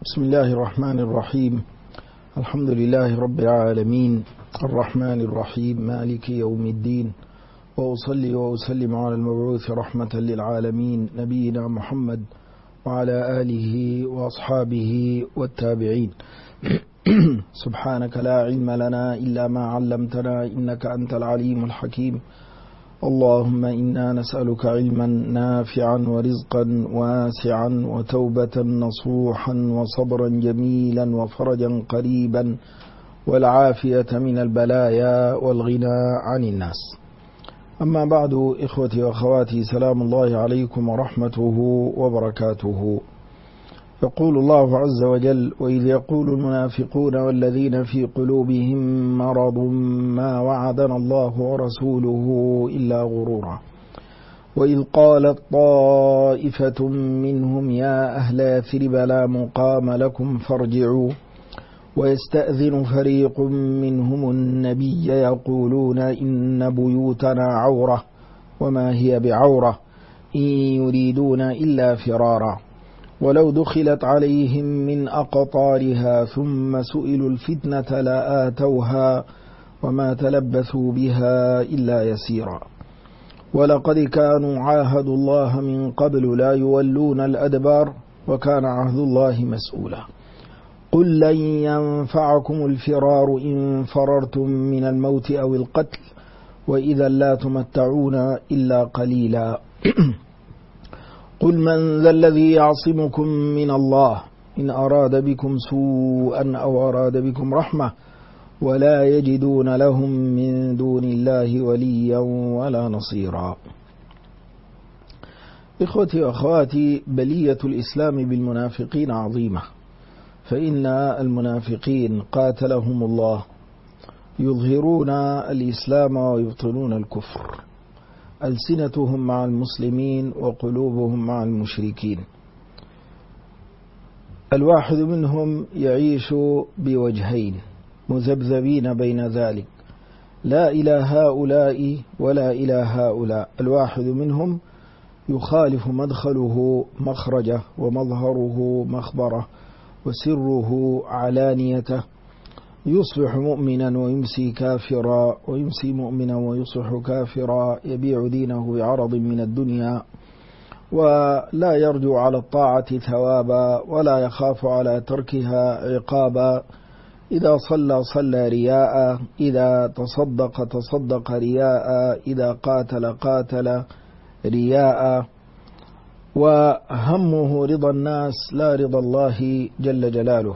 بسم الله الرحمن الرحيم. الحمد لله رب العالمين الرحمن الرحيم مالك يوم الدين، وأصلي وأسلم على المبعوث رحمة للعالمين نبينا محمد وعلى آله وأصحابه والتابعين. سبحانك لا علم لنا إلا ما علمتنا إنك أنت العليم الحكيم. اللهم إنا نسألك علما نافعا ورزقا واسعا وتوبة نصوحا وصبرا جميلا وفرجا قريبا والعافية من البلايا والغنى عن الناس. أما بعد، إخوتي وأخواتي، سلام الله عليكم ورحمته وبركاته. يقول الله عز وجل: وإذ يقول المنافقون والذين في قلوبهم مرض ما وعدنا الله ورسوله إلا غرورا. وإذ قالت طائفة منهم يا أهل يثرب لا مقام لكم فارجعوا ويستأذن فريق منهم النبي يقولون إن بيوتنا عورة وما هي بعورة إن يريدون إلا فرارا ولو دخلت عليهم من أقطارها ثم سئلوا الفتنة لآتوها وما تلبثوا بها إلا يسيرا. ولقد كانوا عاهدوا الله من قبل لا يولون الأدبار وكان عهد الله مسؤولا. قل لن ينفعكم الفرار إن فررتم من الموت أو القتل وإذا لا تمتعون إلا قليلا. قل من ذا الذي يعصمكم من الله إن أراد بكم سوءا أو أراد بكم رحمة ولا يجدون لهم من دون الله وليا ولا نصيرا. إخوتي وأخواتي، بلية الإسلام بالمنافقين عظيمة، فإن المنافقين قاتلهم الله يظهرون الإسلام ويبطلون الكفر، ألسنتهم مع المسلمين وقلوبهم مع المشركين. الواحد منهم يعيش بوجهين مذبذبين بين ذلك، لا إلى هؤلاء ولا إلى هؤلاء. الواحد منهم يخالف مدخله مخرجه ومظهره مخبره وسره علانيته، يصبح مؤمنا ويمسي كافرا ويمسي مؤمنا ويصبح كافرا، يبيع دينه بعرض من الدنيا ولا يرجو على الطاعة ثوابا ولا يخاف على تركها عقابا. إذا صلى صلى رياء، إذا تصدق رياء، إذا قاتل رياء، وهمه رضا الناس لا رضا الله جل جلاله.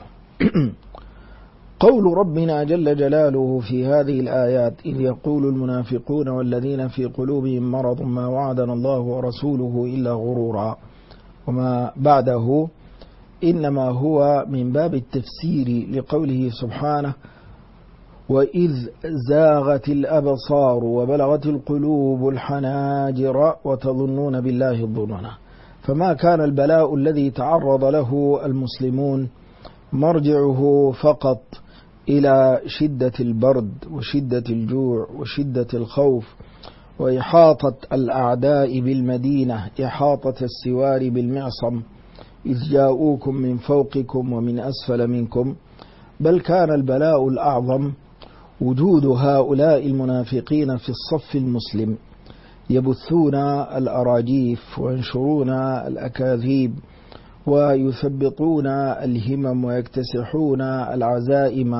قول ربنا جل جلاله في هذه الآيات: إذ يقول المنافقون والذين في قلوبهم مرض ما وعدنا الله ورسوله إلا غرورا، وما بعده إنما هو من باب التفسير لقوله سبحانه: وإذ زاغت الأبصار وبلغت القلوب الحناجر وتظنون بالله الظنونا. فما كان البلاء الذي تعرض له المسلمون مرجعه فقط إلى شدة البرد وشدة الجوع وشدة الخوف وإحاطة الأعداء بالمدينة إحاطة السوار بالمعصم إذ جاءوكم من فوقكم ومن أسفل منكم، بل كان البلاء الأعظم وجود هؤلاء المنافقين في الصف المسلم يبثون الأراجيف وينشرون الأكاذيب ويثبطون الهمم ويكتسحون العزائم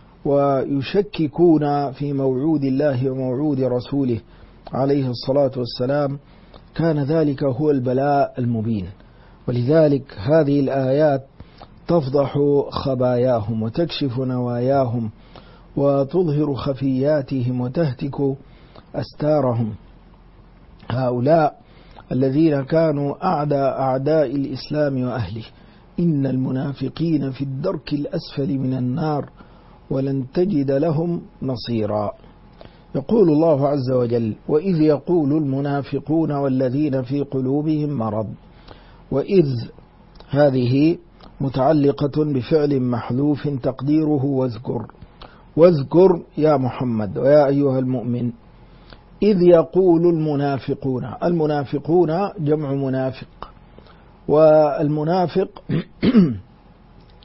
ويشككون في موعود الله وموعود رسوله عليه الصلاة والسلام. كان ذلك هو البلاء المبين، ولذلك هذه الآيات تفضح خباياهم وتكشف نواياهم وتظهر خفياتهم وتهتك أستارهم. هؤلاء الذين كانوا أعداء الإسلام وأهله، إن المنافقين في الدرك الأسفل من النار ولن تجد لهم نصيرا. يقول الله عز وجل: وإذ يقول المنافقون والذين في قلوبهم مرض. وإذ هذه متعلقة بفعل محذوف تقديره واذكر. واذكر يا محمد ويا أيها المؤمن إذ يقول المنافقون جمع منافق، والمنافق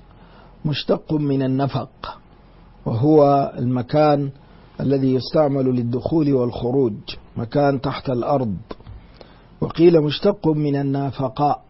مشتق من النفق، وهو المكان الذي يستعمل للدخول والخروج، مكان تحت الأرض. وقيل مشتق من النافقاء،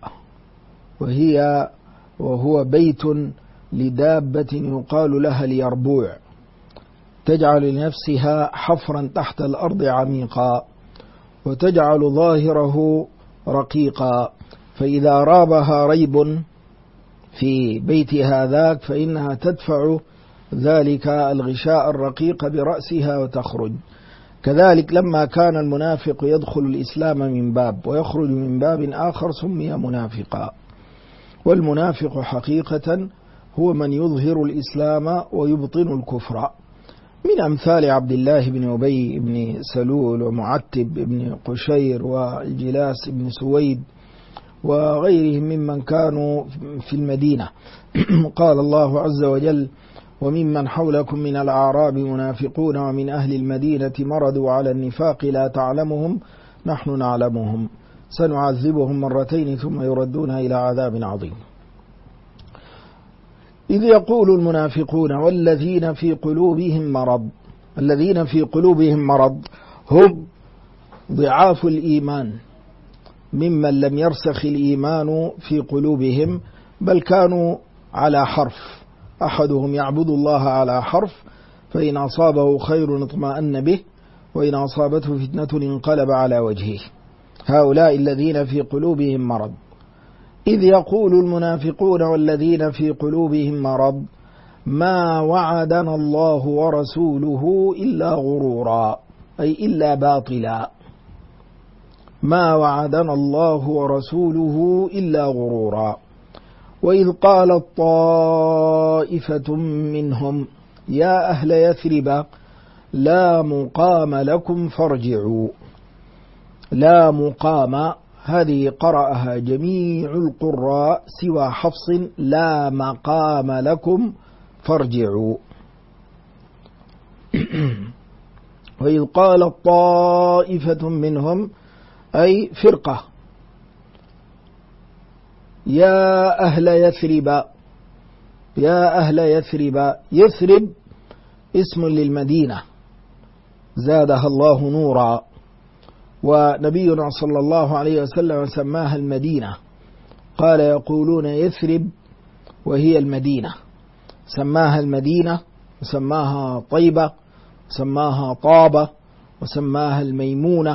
وهو بيت لدابة يقال لها اليربوع، تجعل لنفسها حفرا تحت الأرض عميقا، وتجعل ظاهره رقيقا، فإذا رابها ريب في بيتها ذاك فإنها تدفع ذلك الغشاء الرقيق برأسها وتخرج. كذلك لما كان المنافق يدخل الإسلام من باب ويخرج من باب آخر سمي منافقا. والمنافق حقيقة هو من يظهر الإسلام ويبطن الكفر، من أمثال عبد الله بن أبي بن سلول ومعتب بن قشير والجلاس بن سويد وغيرهم ممن كانوا في المدينة. قال الله عز وجل: وممن حولكم من الأعراب منافقون ومن أهل المدينة مرضوا على النفاق لا تعلمهم نحن نعلمهم سنعذبهم مرتين ثم يردون إلى عذاب عظيم. إذ يقول المنافقون والذين في قلوبهم مرض، الذين في قلوبهم مرض هم ضعاف الإيمان، ممن لم يرسخ الإيمان في قلوبهم، بل كانوا على حرف، أحدهم يعبد الله على حرف، فإن أصابه خير اطمأن به وإن أصابته فتنة انقلب على وجهه. هؤلاء الذين في قلوبهم مرض. إذ يقول المنافقون والذين في قلوبهم مرض ما وعدنا الله ورسوله إلا غرورا، أي إلا باطلا. ما وعدنا الله ورسوله إلا غرورا. وإذ قالت طائفة منهم يا أهل يثرب لا مقام لكم فارجعوا. لا مقام هذه قرأها جميع القراء سوى حفص، لا مقام لكم فارجعوا. وإذ قالت طائفة منهم أي فرقة يا أهل يثرب. يا أهل يثرب، يثرب اسم للمدينة زادها الله نورا، ونبينا صلى الله عليه وسلم سماها المدينة، قال يقولون يثرب وهي المدينة، سماها المدينة وسماها طيبة وسماها طابة وسماها الميمونة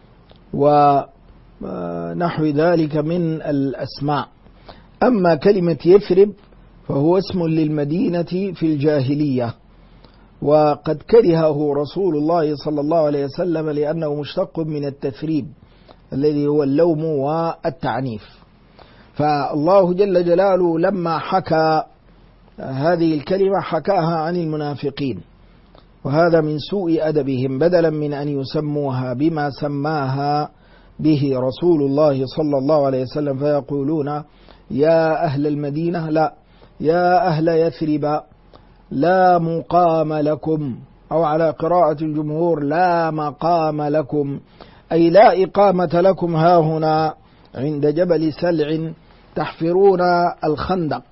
ونحو ذلك من الأسماء. أما كلمة يثرب فهو اسم للمدينة في الجاهلية، وقد كرهه رسول الله صلى الله عليه وسلم لأنه مشتق من التثريب الذي هو اللوم والتعنيف. فالله جل جلاله لما حكى هذه الكلمة حكاها عن المنافقين، وهذا من سوء أدبهم، بدلا من أن يسموها بما سماها به رسول الله صلى الله عليه وسلم فيقولون يا أهل المدينة، لا، يا أهل يثرب لا مقام لكم، أو على قراءة الجمهور لا مقام لكم، أي لا إقامة لكم هاهنا عند جبل سلع تحفرون الخندق.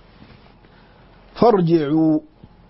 فارجعوا،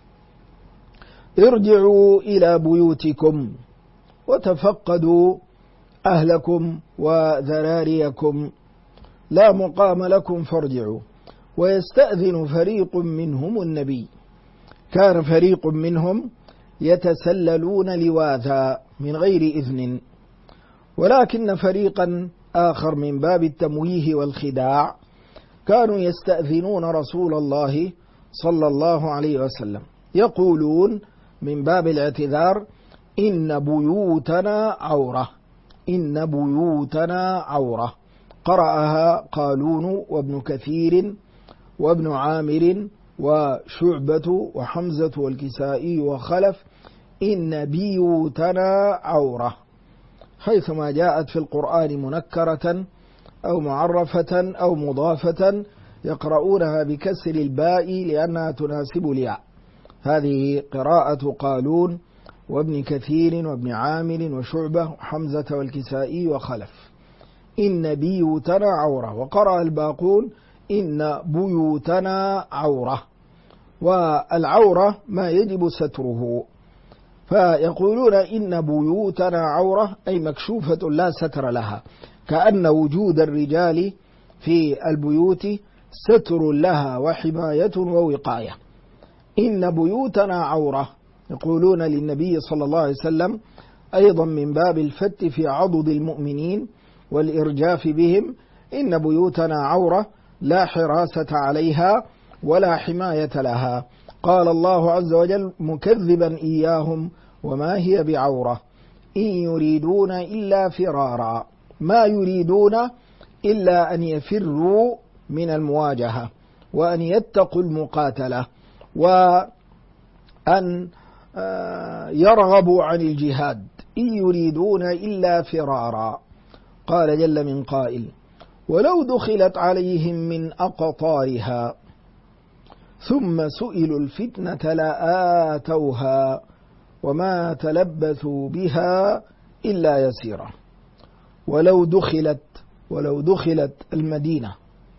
ارجعوا إلى بيوتكم وتفقدوا أهلكم وذراريكم، لا مقام لكم فارجعوا. ويستأذن فريق منهم النبي، كان فريق منهم يتسللون لواذا من غير إذن، ولكن فريقا آخر من باب التمويه والخداع كانوا يستأذنون رسول الله صلى الله عليه وسلم، يقولون من باب الاعتذار إن بيوتنا عورة، إن بيوتنا عورة. قرأها قالون وابن كثير وابن عامر وشعبة وحمزة والكسائي وخلف إن بيوتنا عورة، حيثما جاءت في القرآن منكرة أو معرفة أو مضافة يقرؤونها بكسر الباء لأنها تناسب الياء. هذه قراءة قالون وابن كثير وابن عامر وشعبة وحمزة والكسائي وخلف، إن بيوتنا عورة. وقرأ الباقون إن بيوتنا عورة، والعورة ما يجب ستره. فيقولون إن بيوتنا عورة أي مكشوفة لا ستر لها، كأن وجود الرجال في البيوت ستر لها وحماية ووقاية. إن بيوتنا عورة يقولون للنبي صلى الله عليه وسلم أيضا من باب الفت في عضد المؤمنين والإرجاف بهم: إن بيوتنا عورة لا حراسة عليها ولا حماية لها. قال الله عز وجل مكذبا إياهم: وما هي بعورة إن يريدون إلا فرارا. ما يريدون إلا أن يفروا من المواجهة وأن يتقوا المقاتلة وأن يرغبوا عن الجهاد. إن يريدون إلا فرارا. قال جل من قائل: ولو دخلت عليهم من أقطارها ثم سئلوا الفتنة لآتوها وما تلبثوا بها إلا يسيرا. ولو دخلت المدينة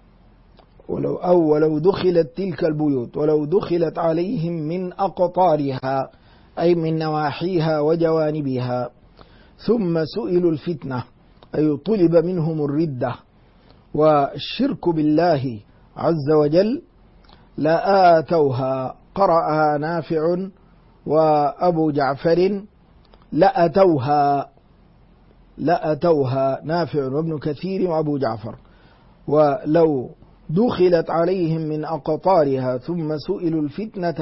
ولو دخلت تلك البيوت، ولو دخلت عليهم من أقطارها أي من نواحيها وجوانبها، ثم سئلوا الفتنة أي طلب منهم الردة والشرك بالله عز وجل، لآتوها. قرأها نافع وأبو جعفر لأتوها نافع وابن كثير وأبو جعفر. ولو دخلت عليهم من أقطارها ثم سئلوا الفتنة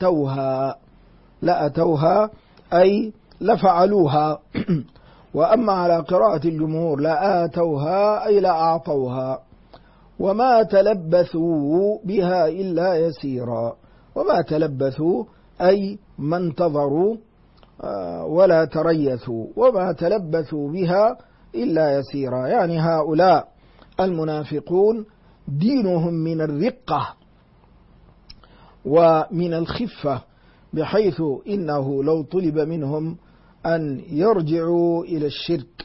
لأتوها أي لفعلوها. وأما على قراءة الجمهور لآتوها أي لأعطوها. وما تلبثوا بها إلا يسيرا. وما تلبثوا أي ما انتظروا ولا تريثوا، وما تلبثوا بها إلا يسيرا. يعني هؤلاء المنافقون دينهم من الرقة ومن الخفة، بحيث إنه لو طلب منهم أن يرجعوا إلى الشرك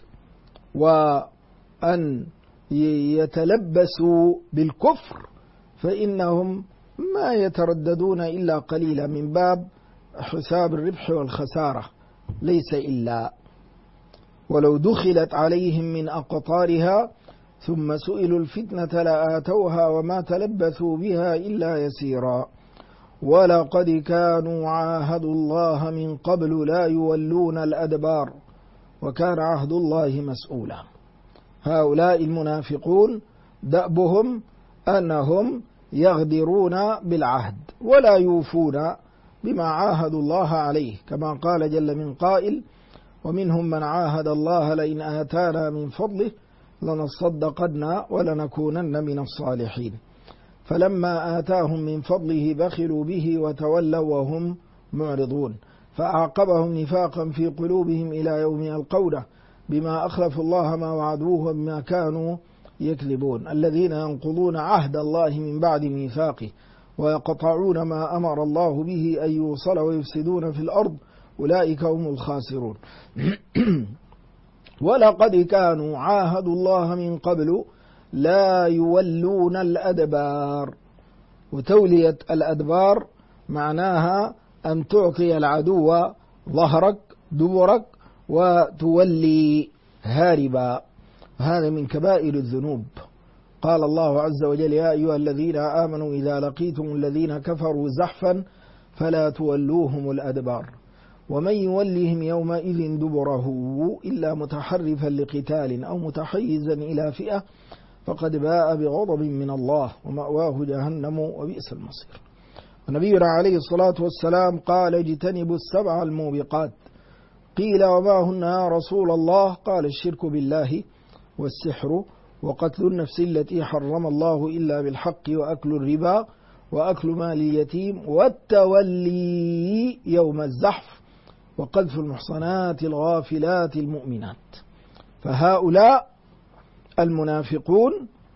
وأن يتلبسوا بالكفر فإنهم ما يترددون إلا قليلا من باب حساب الربح والخسارة، ليس إلا. ولو دخلت عليهم من أقطارها ثم سئلوا الفتنة لآتوها وما تلبثوا بها إلا يسيرا. ولقد كانوا عاهدوا الله من قبل لا يولون الأدبار وكان عهد الله مسؤولا. هؤلاء المنافقون دأبهم أنهم يغدرون بالعهد ولا يوفون بما عاهدوا الله عليه، كما قال جل من قائل: ومنهم من عاهد الله لئن آتانا من فضله لنصدقن ولنكونن من الصالحين، فلما آتاهم من فضله بخلوا به وتولوا وهم معرضون، فأعقبهم نفاقا في قلوبهم إلى يوم يلقونه بما أخلفوا الله ما وعدوه وبما كانوا يكذبون. الذين ينقضون عهد الله من بعد ميثاقه ويقطعون ما أمر الله به أن يوصل ويفسدون في الأرض أولئك هم الخاسرون. ولقد كانوا عاهدوا الله من قبل لا يولون الأدبار. وتولية الأدبار معناها أن تعطي العدو ظهرك دبرك وتولي هاربا. هذا من كبائر الذنوب. قال الله عز وجل: يا أيها الذين آمنوا إذا لقيتم الذين كفروا زحفا فلا تولوهم الأدبار ومن يولهم يومئذ دبره إلا متحرفا لقتال أو متحيزا إلى فئة فقد باء بغضب من الله ومأواه جهنم وبئس المصير. ونبينا عليه الصلاة والسلام قال: اجتنبوا السبع الموبقات. قيل: وما هن يا رسول الله؟ قال: الشرك بالله والسحر وقتل النفس التي حرم الله إلا بالحق وأكل الربا وأكل مال اليتيم والتولي يوم الزحف وقذف المحصنات الغافلات المؤمنات. فهؤلاء المنافقون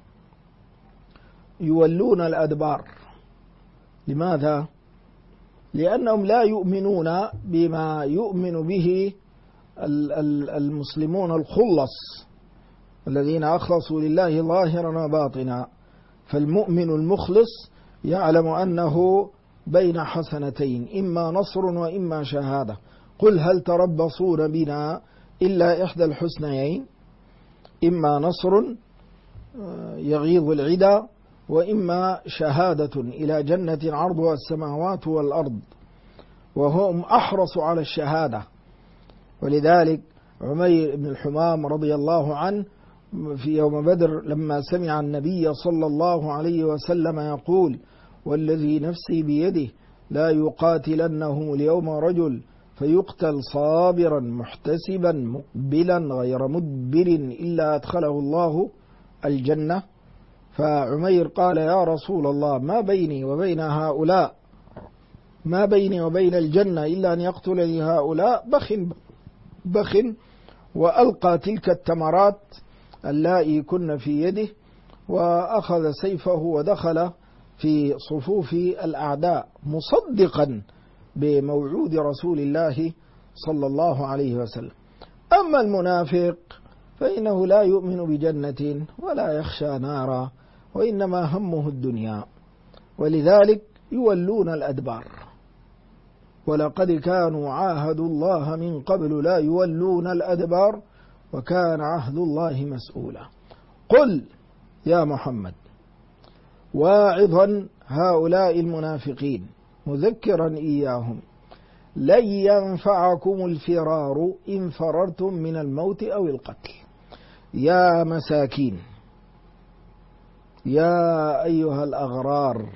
يولون الأدبار. لماذا؟ لأنهم لا يؤمنون بما يؤمن به المسلمون الخلص الذين أخلصوا لله ظاهرا وباطنا. فالمؤمن المخلص يعلم أنه بين حسنتين، إما نصر وإما شهادة. قل هل تربصون بنا إلا إحدى الحسنيين، إما نصر يغيظ العدا، وإما شهادة إلى جنة عرضها السماوات والأرض، وهم أحرص على الشهادة. ولذلك عمير بن الحمام رضي الله عنه في يوم بدر لما سمع النبي صلى الله عليه وسلم يقول: والذي نفسي بيده لا يقاتلنه اليوم رجل فيقتل صابرا محتسبا مقبلا غير مدبر إلا أدخله الله الجنة. فعمير قال: يا رسول الله، ما بيني وبين هؤلاء، ما بيني وبين الجنة إلا أن يقتلني هؤلاء. بخ وألقى تلك التمرات اللائي كن في يده، وأخذ سيفه ودخل في صفوف الأعداء مصدقا بموعود رسول الله صلى الله عليه وسلم. أما المنافق فإنه لا يؤمن بجنة ولا يخشى نارا، وإنما همه الدنيا، ولذلك يولون الأدبار. ولقد كانوا عاهدوا الله من قبل لا يولون الأدبار وكان عهد الله مسؤولا. قل يا محمد واعظا هؤلاء المنافقين مذكرا إياهم: لن ينفعكم الفرار إن فررتم من الموت أو القتل. يا مساكين، يا أيها الأغرار،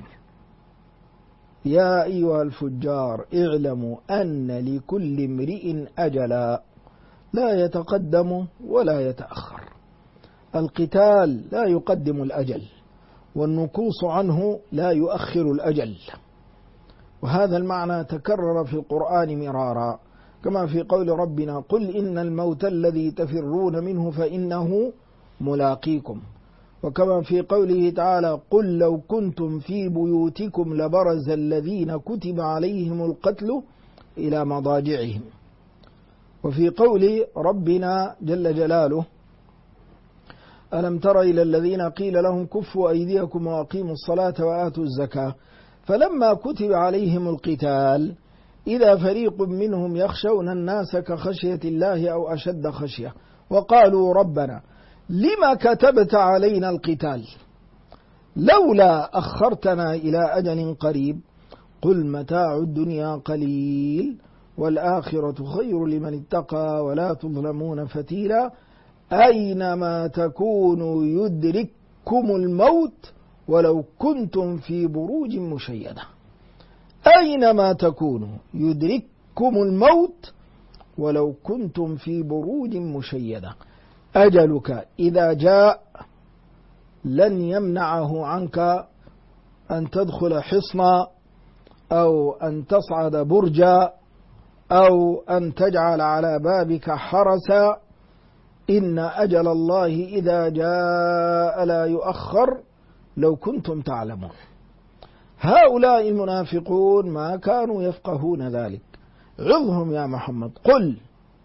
يا أيها الفجار، اعلموا أن لكل امرئ أجلا لا يتقدم ولا يتأخر. القتال لا يقدم الأجل، والنكوص عنه لا يؤخر الأجل. وهذا المعنى تكرر في القرآن مرارا، كما في قول ربنا: قل إن الموت الذي تفرون منه فإنه ملاقيكم. وكما في قوله تعالى: قل لو كنتم في بيوتكم لبرز الذين كتب عليهم القتل إلى مضاجعهم. وفي قول ربنا جل جلاله: ألم تر إلى الذين قيل لهم كفوا أيديكم وأقيموا الصلاة وآتوا الزكاة فلما كتب عليهم القتال إذا فريق منهم يخشون الناس كخشية الله أو أشد خشية وقالوا ربنا لما كتبت علينا القتال لولا أخرتنا إلى أجل قريب قل متاع الدنيا قليل والآخرة خير لمن اتقى ولا تظلمون فتيلا أينما تكونوا يدرككم الموت ولو كنتم في بروج مشيدة. أينما تكونوا يدرككم الموت ولو كنتم في بروج مشيدة. أجلك إذا جاء لن يمنعه عنك أن تدخل حصنا أو أن تصعد برجا أو أن تجعل على بابك حرسا. إن أجل الله إذا جاء لا يؤخر لو كنتم تعلمون. هؤلاء المنافقون ما كانوا يفقهون ذلك. عظهم يا محمد. قل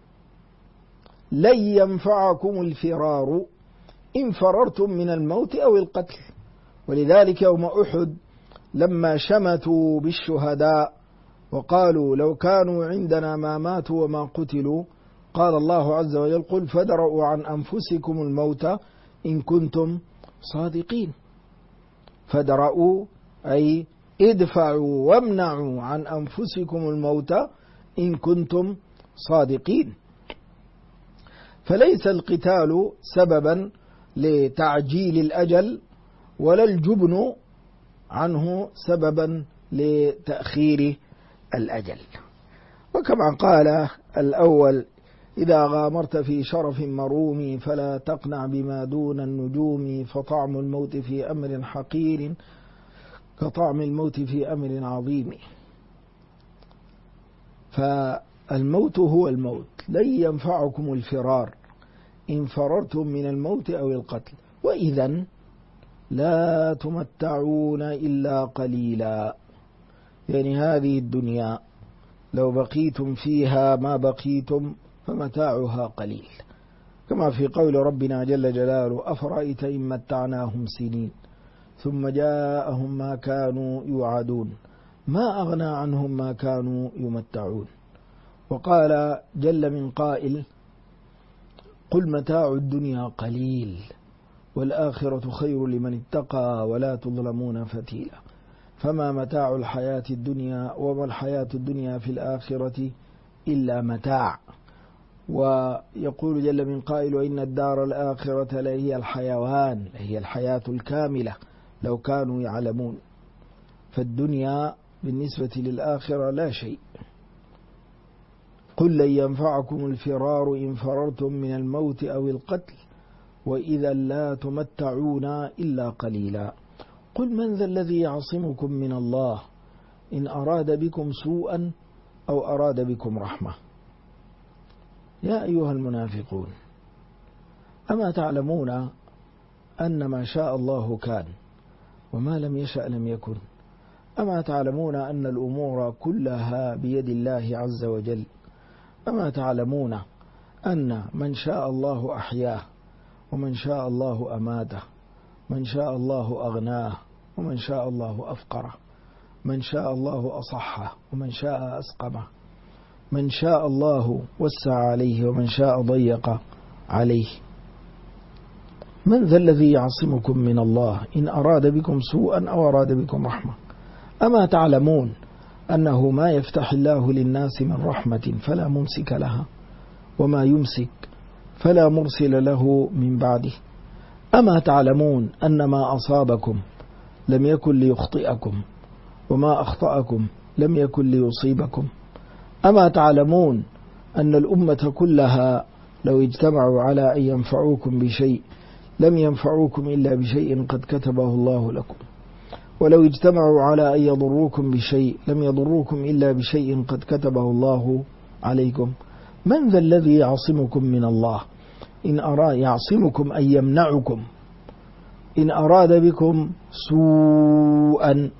لن ينفعكم الفرار إن فررتم من الموت أو القتل. ولذلك يوم أحد لما شمتوا بالشهداء وقالوا لو كانوا عندنا ما ماتوا وما قتلوا قال الله عز وجل قل فادرءوا عن أنفسكم الموت إن كنتم صادقين. فادرءوا أي ادفعوا وامنعوا عن أنفسكم الموت إن كنتم صادقين. فليس القتال سببا لتعجيل الأجل ولا الجبن عنه سببا لتأخير الأجل. وكما قال الأول إذا غامرت في شرف مروم فلا تقنع بما دون النجوم فطعم الموت في أمر حقير كطعم الموت في أمر عظيم. فالموت هو الموت. لن ينفعكم الفرار إن فررتم من الموت أو القتل وإذا لا تمتعون إلا قليلا. يعني هذه الدنيا لو بقيتم فيها ما بقيتم فمتاعها قليل. كما في قول ربنا جل جلاله أفرأيت إن متعناهم سنين ثم جاءهم ما كانوا يوعدون ما أغنى عنهم ما كانوا يمتعون. وقال جل من قائل: قل متاع الدنيا قليل والآخرة خير لمن اتقى ولا تظلمون فتيلا. فما متاع الحياة الدنيا وما الحياة الدنيا في الآخرة إلا متاع. ويقول جل من قائل: وإن الدار الآخرة لهي الحيوان، هي الحياة الكاملة لو كانوا يعلمون. فالدنيا بالنسبة للآخرة لا شيء. قل لن ينفعكم الفرار إن فررتم من الموت أو القتل وإذا لا تمتعون إلا قليلا. قل من ذا الذي يعصمكم من الله إن أراد بكم سوءا أو أراد بكم رحمة. يا أيها المنافقون، أما تعلمون أن ما شاء الله كان وما لم يشأ لم يكن؟ أما تعلمون أن الأمور كلها بيد الله عز وجل؟ أما تعلمون أن من شاء الله أحياه ومن شاء الله أماته، من شاء الله أغناه ومن شاء الله أفقره، من شاء الله أصحه ومن شاء أسقمه، من شاء الله وسع عليه ومن شاء ضيق عليه. من ذا الذي يعصمكم من الله إن أراد بكم سوءا أو أراد بكم رحمة؟ أما تعلمون أنه ما يفتح الله للناس من رحمة فلا ممسك لها وما يمسك فلا مرسل له من بعده؟ أما تعلمون أن ما أصابكم لم يكن ليخطئكم وما أخطأكم لم يكن ليصيبكم؟ أما تعلمون أن الأمة كلها لو اجتمعوا على أن ينفعوكم بشيء لم ينفعوكم إلا بشيء قد كتبه الله لكم، ولو اجتمعوا على أن يضروكم بشيء لم يضروكم إلا بشيء قد كتبه الله عليكم؟ من ذا الذي يعصمكم من الله إن أراد يعصمكم أن يمنعكم إن أراد بكم سوءا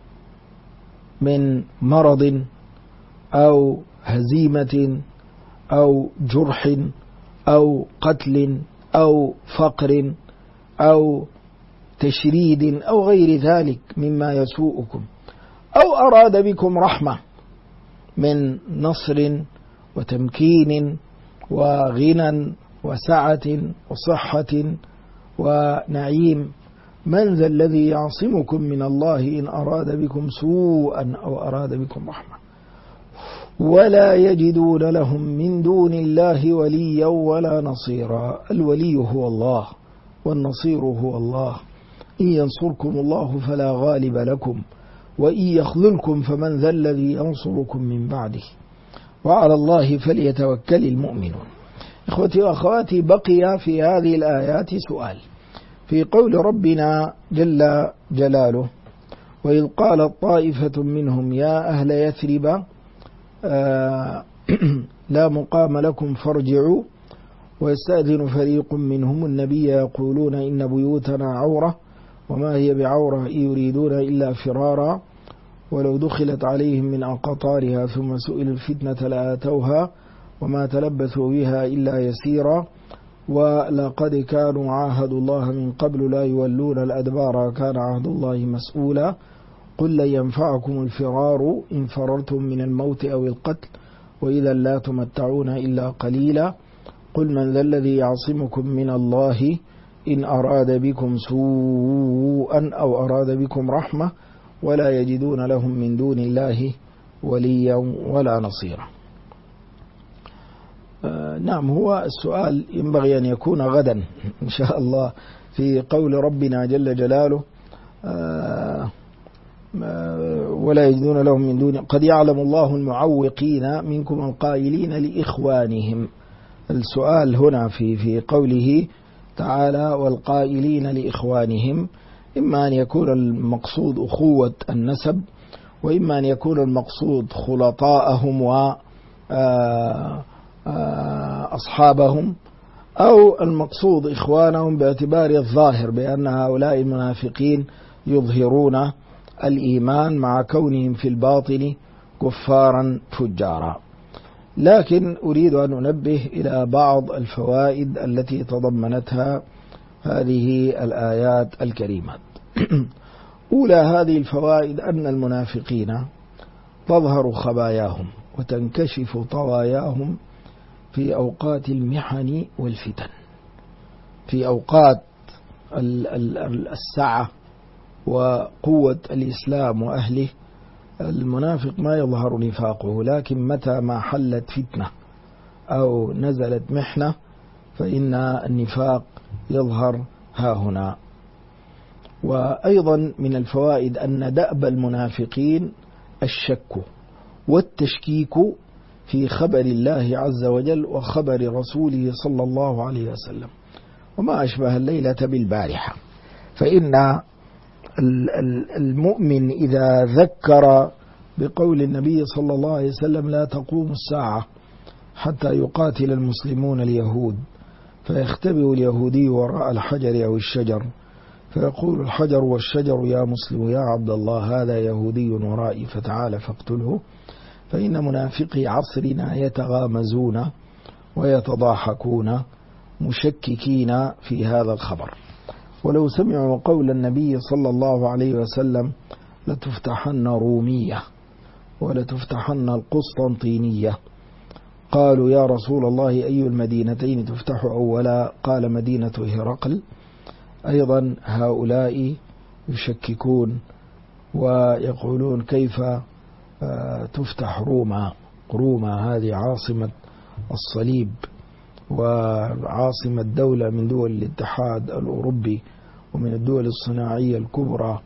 من مرض أو هزيمة أو جرح أو قتل أو فقر أو تشريد أو غير ذلك مما يسوءكم، أو أراد بكم رحمة من نصر وتمكين وغنى وسعة وصحة ونعيم؟ من ذا الذي يعصمكم من الله إن أراد بكم سوءا أو أراد بكم رحمة؟ ولا يجدون لهم من دون الله وليا ولا نصيرا. الولي هو الله والنصير هو الله. إن ينصركم الله فلا غالب لكم وإن يخذلكم فمن ذا الذي ينصركم من بعده وعلى الله فليتوكل المؤمنون. إخوتي وأخواتي، بقي في هذه الآيات سؤال في قول ربنا جل جلاله: وإذ قالت طائفة منهم يا أهل يثرب لا مقام لكم فارجعوا ويستأذن فريق منهم النبي يقولون إن بيوتنا عورة وما هي بعورة إن يريدون إلا فرارا ولو دخلت عليهم من أقطارها ثم سئلوا الفتنة لآتوها وما تلبثوا بها إلا يسيرا ولقد كانوا عاهدوا الله من قبل لا يولون الأدبار كان عهد الله مسؤولا. قل لن ينفعكم الفرار إن فررتم من الموت أو القتل وإذا لا تمتعون إلا قليلا. قل من ذا الذي يعصمكم من الله إن أراد بكم سوءا أو أراد بكم رحمة ولا يجدون لهم من دون الله وليا ولا نصيرا. نعم، هو السؤال ينبغي أن يكون غدا إن شاء الله في قول ربنا جل جلاله ولا يجدون لهم من دون. قد يعلم الله المعوقين منكم القائلين لإخوانهم. السؤال هنا في قوله تعالى والقائلين لإخوانهم، إما أن يكون المقصود أخوة النسب وإما أن يكون المقصود خلطاءهم وأصحابهم أو المقصود إخوانهم باعتبار الظاهر بأن هؤلاء المنافقين يظهرون الإيمان مع كونهم في الباطن كفارا فجارا. لكن أريد أن أنبه إلى بعض الفوائد التي تضمنتها هذه الآيات الكريمات. أولى هذه الفوائد أن المنافقين تظهر خباياهم وتنكشف طواياهم في أوقات المحن والفتن، في أوقات السعة وقوة الإسلام وأهله المنافق ما يظهر نفاقه، لكن متى ما حلت فتنة أو نزلت محنة فإن النفاق يظهر هاهنا. وأيضا من الفوائد أن دأب المنافقين الشك والتشكيك في خبر الله عز وجل وخبر رسوله صلى الله عليه وسلم، وما أشبه الليلة بالبارحة. فإن المؤمن إذا ذكر بقول النبي صلى الله عليه وسلم لا تقوم الساعة حتى يقاتل المسلمون اليهود، فيختبئ اليهودي وراء الحجر أو الشجر، فيقول الحجر والشجر يا مسلم يا عبد الله هذا يهودي ورائي فتعال فاقتله، فإن منافقي عصرنا يتغامزون ويتضاحكون مشككين في هذا الخبر. ولو سمعوا قول النبي صلى الله عليه وسلم لتفتحن رومية ولتفتحن القسطنطينية، قالوا يا رسول الله أي المدينتين تفتح أولا؟ قال مدينة هرقل. أيضا هؤلاء يشككون ويقولون كيف تفتح روما هذه عاصمة الصليب وعاصمة دولة من دول الاتحاد الأوروبي ومن الدول الصناعية الكبرى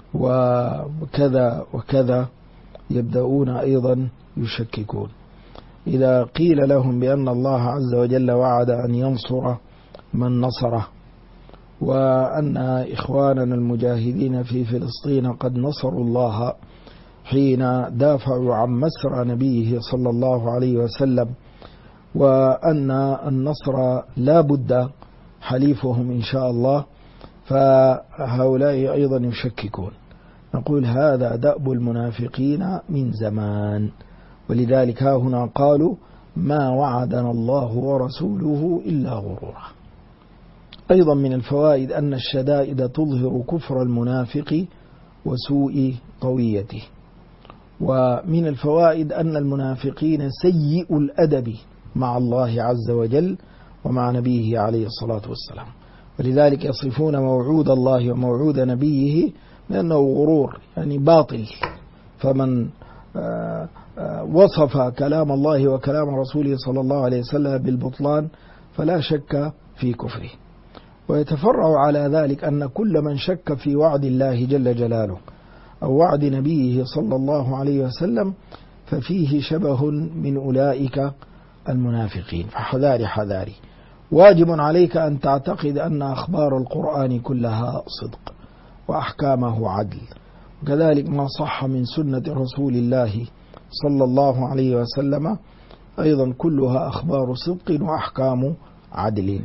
وكذا وكذا، يبدأون أيضا يشككون. إذا قيل لهم بأن الله عز وجل وعد أن ينصر من نصره، وأن إخواننا المجاهدين في فلسطين قد نصروا الله حين دافعوا عن مسرى نبيه صلى الله عليه وسلم، وأن النصر لا بد حليفهم إن شاء الله، فهؤلاء أيضا يشككون. نقول هذا دأب المنافقين من زمان، ولذلك ها هنا قالوا ما وعدنا الله ورسوله إلا غرورا. أيضا من الفوائد أن الشدائد تظهر كفر المنافق وسوء قويته. ومن الفوائد أن المنافقين سيء الأدب مع الله عز وجل ومع نبيه عليه الصلاة والسلام، ولذلك يصفون موعود الله وموعود نبيه بأنه غرور، يعني باطل. فمن وصف كلام الله وكلام رسوله صلى الله عليه وسلم بالبطلان فلا شك في كفره. ويتفرع على ذلك أن كل من شك في وعد الله جل جلاله أو وعد نبيه صلى الله عليه وسلم ففيه شبه من أولئك المنافقين. فحذاري حذاري، واجب عليك أن تعتقد أن أخبار القرآن كلها صدق وأحكامه عدل، وكذلك ما صح من سنة رسول الله صلى الله عليه وسلم أيضا كلها أخبار صدق وأحكام عدل.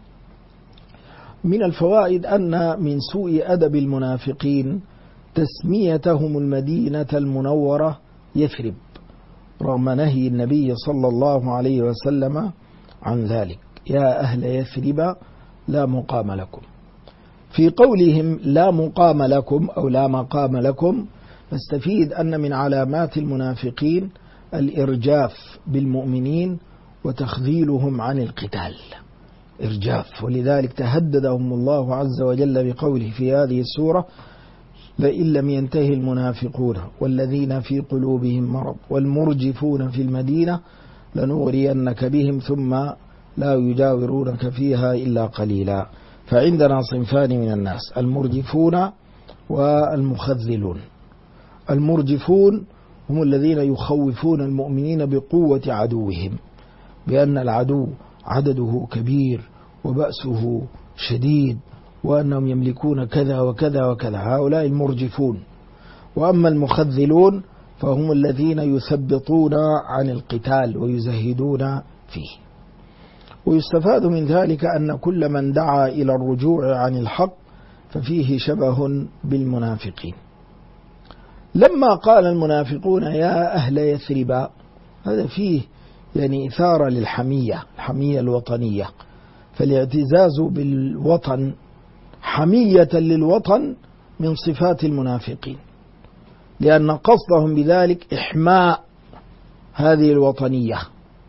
من الفوائد أن من سوء أدب المنافقين تسميتهم المدينة المنورة يثرب، رغم نهي النبي صلى الله عليه وسلم عن ذلك، يا أهل يثرب لا مقام لكم. في قولهم لا مقام لكم أو لا مقام لكم نستفيد أن من علامات المنافقين الإرجاف بالمؤمنين وتخذيلهم عن القتال، إرجاف. ولذلك تهددهم الله عز وجل بقوله في هذه السورة لئن لم ينتهي المنافقون والذين في قلوبهم مرض والمرجفون في المدينة لنغرينك بهم ثم لا يجاورونك فيها إلا قليلا. فعندنا صنفان من الناس، المرجفون والمخذلون. المرجفون هم الذين يخوفون المؤمنين بقوة عدوهم، بأن العدو عدده كبير وبأسه شديد وأنهم يملكون كذا وكذا وكذا، هؤلاء المرجفون. وأما المخذلون فهم الذين يثبطون عن القتال ويزهدون فيه. ويستفاد من ذلك أن كل من دعا إلى الرجوع عن الحق ففيه شبه بالمنافقين. لما قال المنافقون يا أهل يثرب، هذا فيه يعني إثارة للحمية، الحمية الوطنية، فالاعتزاز بالوطن حمية للوطن من صفات المنافقين. لأن قصدهم بذلك إحماء هذه الوطنية.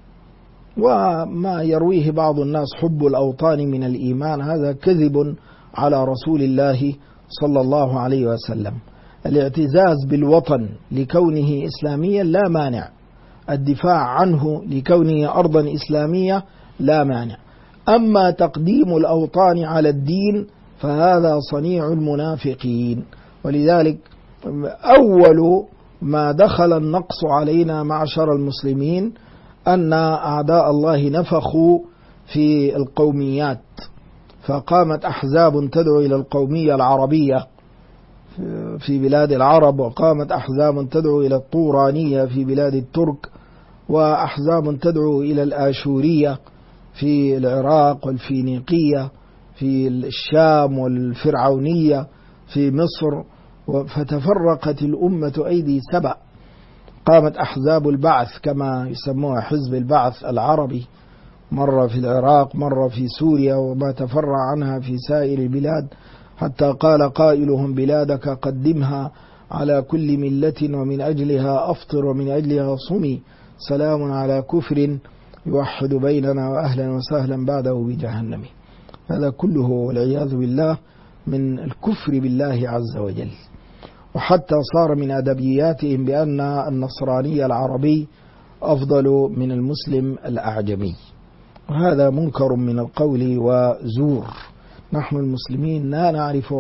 وما يرويه بعض الناس حب الأوطان من الإيمان هذا كذب على رسول الله صلى الله عليه وسلم. الاعتزاز بالوطن لكونه إسلاميا لا مانع، الدفاع عنه لكونه أرضا إسلامية لا مانع. أما تقديم الأوطان على الدين فهذا صنيع المنافقين. ولذلك أول ما دخل النقص علينا معشر المسلمين أن أعداء الله نفخوا في القوميات، فقامت أحزاب تدعو إلى القومية العربية في بلاد العرب، وقامت أحزاب تدعو إلى الطورانية في بلاد الترك، وأحزاب تدعو إلى الآشورية في العراق، والفينيقية في الشام، والفرعونية في مصر. فتفرقت الأمة أيدي سبع. قامت أحزاب البعث كما يسموها حزب البعث العربي، مرة في العراق، مرة في سوريا، وما تفرع عنها في سائر البلاد، حتى قال قائلهم: بلادك قدمها على كل ملة، ومن أجلها أفطر ومن أجلها صمي، سلام على كفر يوحد بيننا وأهلا وسهلا بعده بجهنم. هذا كله والعياذ بالله من الكفر بالله عز وجل. وحتى صار من أدبياتهم بأن النصراني العربي أفضل من المسلم الأعجمي، وهذا منكر من القول وزور. نحن المسلمين لا نعرف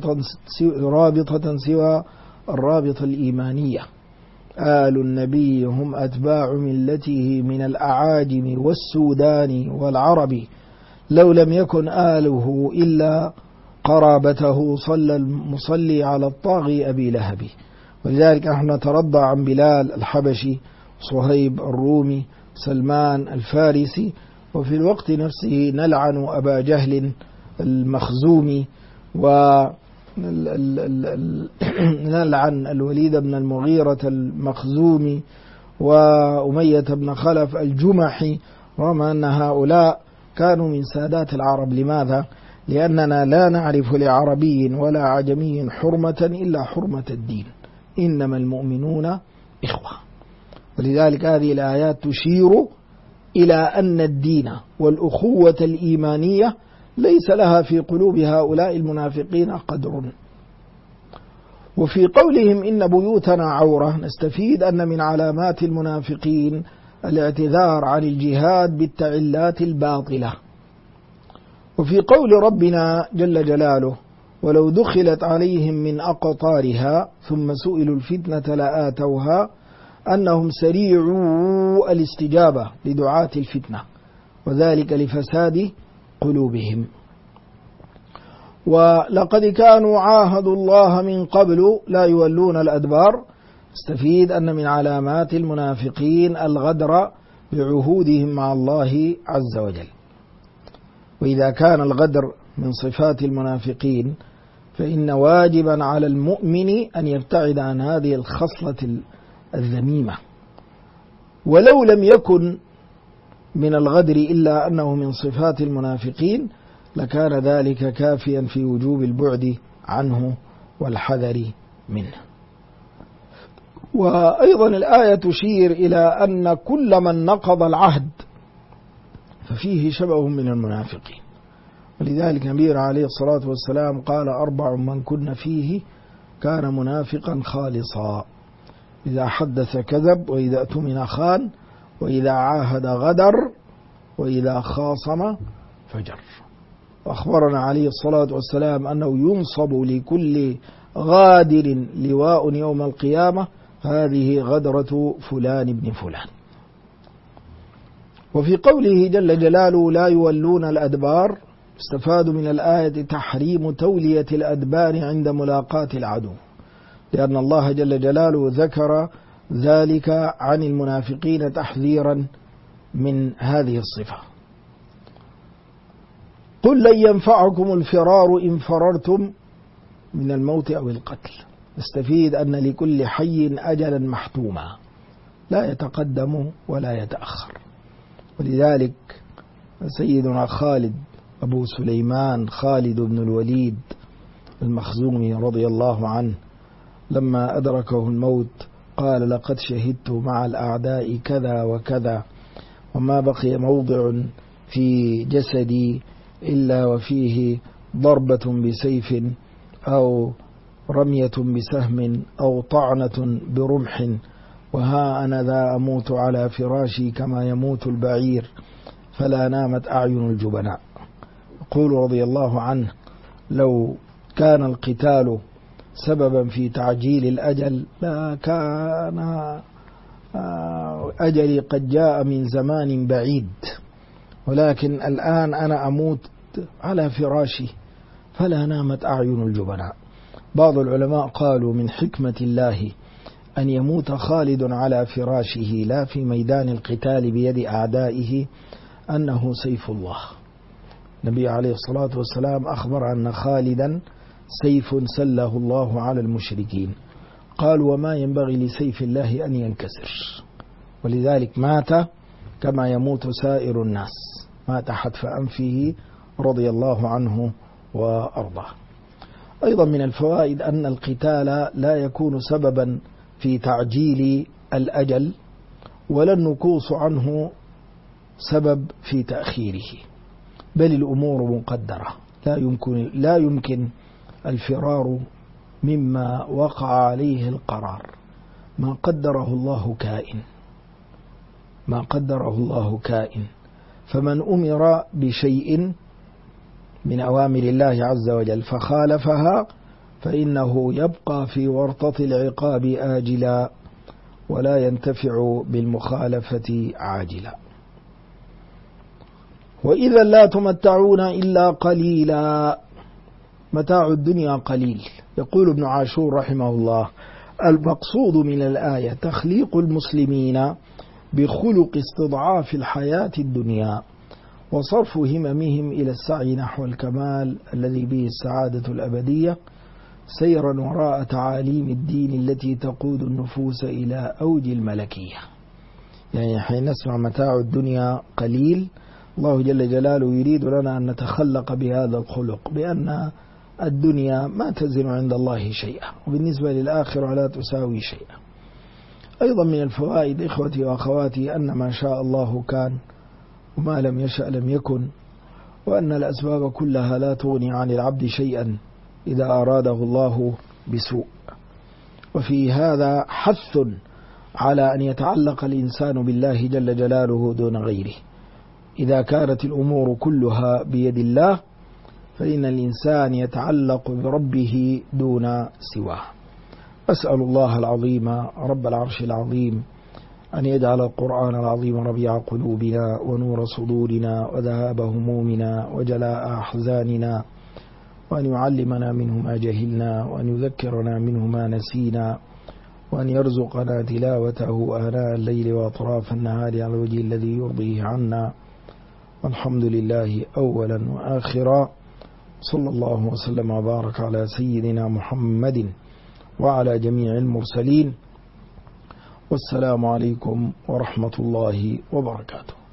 رابطة سوى الرابطة الإيمانية. آل النبي هم أتباع ملته من الأعاجم والسودان والعرب، لو لم يكن آله إلا قرابته صلى المصلي على الطاغي أبي لهب. ولذلك نحن نترضى عن بلال الحبشي، صهيب الرومي، سلمان الفارسي، وفي الوقت نفسه نلعن أبا جهل المخزومي، ونلعن الوليد بن المغيرة المخزومي، وأمية بن خلف الجمحي، رغم أن هؤلاء كانوا من سادات العرب. لماذا؟ لأننا لا نعرف لعربي ولا عجمي حرمة إلا حرمة الدين، إنما المؤمنون إخوة. ولذلك هذه الآيات تشير إلى أن الدين والأخوة الإيمانية ليس لها في قلوب هؤلاء المنافقين قدر. وفي قولهم إن بيوتنا عورة نستفيد أن من علامات المنافقين الاعتذار عن الجهاد بالتعلات الباطلة. وفي قول ربنا جل جلاله: ولو دخلت عليهم من أقطارها ثم سئلوا الفتنة لآتوها، أنهم سريعوا الاستجابة لدعاة الفتنة، وذلك لفساد قلوبهم. ولقد كانوا عاهدوا الله من قبل لا يولون الأدبار. استفيد أن من علامات المنافقين الغدر بعهودهم مع الله عز وجل. وإذا كان الغدر من صفات المنافقين فإن واجبا على المؤمن أن يبتعد عن هذه الخصلة الذميمة. ولو لم يكن من الغدر إلا أنه من صفات المنافقين لكان ذلك كافيا في وجوب البعد عنه والحذر منه. وأيضا الآية تشير إلى أن كل من نقض العهد ففيه شبه من المنافقين. ولذلك النبي عليه الصلاة والسلام قال: 4 من كن فيه كان منافقا خالصا، إذا حدث كذب، وإذا اؤتمن خان، وإذا عاهد غدر، وإذا خاصم فجر. وأخبرنا عليه الصلاة والسلام أنه ينصب لكل غادر لواء يوم القيامة، هذه غدرة فلان بن فلان. وفي قوله جل جلاله: لا يولون الأدبار، استفاد من الآية تحريم تولية الأدبار عند ملاقاة العدو، لأن الله جل جلاله ذكر ذلك عن المنافقين تحذيرا من هذه الصفة. قل لن ينفعكم الفرار إن فررتم من الموت أو القتل. استفيد أن لكل حي أجلا محتوما لا يتقدم ولا يتأخر. ولذلك سيدنا خالد أبو سليمان خالد بن الوليد المخزومي رضي الله عنه لما أدركه الموت قال لقد شهدت مع الأعداء كذا وكذا، وما بقي موضع في جسدي إلا وفيه ضربة بسيف أو رمية بسهم أو طعنة برمح، وها أنا ذا أموت على فراشي كما يموت البعير، فلا نامت أعين الجبناء. يقول رضي الله عنه: لو كان القتال سببا في تعجيل الأجل لكان أجلي قد جاء من زمان بعيد، ولكن الآن أنا أموت على فراشي فلا نامت أعين الجبناء. بعض العلماء قالوا من حكمة الله أن يموت خالد على فراشه لا في ميدان القتال بيد أعدائه أنه سيف الله. النبي عليه الصلاة والسلام أخبر أن خالدا سيف سله الله على المشركين، قال: وما ينبغي لسيف الله أن ينكسر، ولذلك مات كما يموت سائر الناس، مات حتف أنفه رضي الله عنه وأرضاه. أيضا من الفوائد أن القتال لا يكون سببا في تعجيل الأجل، ولا النكوص عنه سبب في تأخيره، بل الأمور مقدرة، لا يمكن الفرار مما وقع عليه القرار. ما قدره الله كائن، فمن أمر بشيء من أوامر الله عز وجل فخالفها فإنه يبقى في ورطة العقاب آجلا، ولا ينتفع بالمخالفة عاجلا. وإذا لا تمتعون إلا قليلا، متاع الدنيا قليل. يقول ابن عاشور رحمه الله: المقصود من الآية تخليق المسلمين بخلق استضعاف الحياة الدنيا، وصرف هممهم إلى السعي نحو الكمال الذي به السعادة الأبدية، سيرا وراء تعاليم الدين التي تقود النفوس إلى أوج الملكية. يعني حين نسمع متاع الدنيا قليل، الله جل جلاله يريد لنا أن نتخلق بهذا الخلق، بأن الدنيا ما تزن عند الله شيئا، وبالنسبة للآخرة لا تساوي شيئا. أيضا من الفوائد إخوتي وأخواتي أن ما شاء الله كان، وما لم يشأ لم يكن، وأن الأسباب كلها لا تغني عن العبد شيئا إذا أراده الله بسوء. وفي هذا حث على أن يتعلق الإنسان بالله جل جلاله دون غيره. إذا كانت الأمور كلها بيد الله فإن الإنسان يتعلق بربه دون سواه. أسأل الله العظيم رب العرش العظيم أن يجعل القرآن العظيم ربيع قلوبنا ونور صدورنا وذهاب همومنا وجلاء أحزاننا، وأن يعلمنا منه ما جهلنا، وأن يذكرنا منه ما نسينا، وأن يرزقنا تلاوته آناء الليل وأطراف النهار على الوجه الذي يرضيه عنا. والحمد لله أولا وآخرا، صلى الله وسلم وبارك على سيدنا محمد وعلى جميع المرسلين، والسلام عليكم ورحمة الله وبركاته.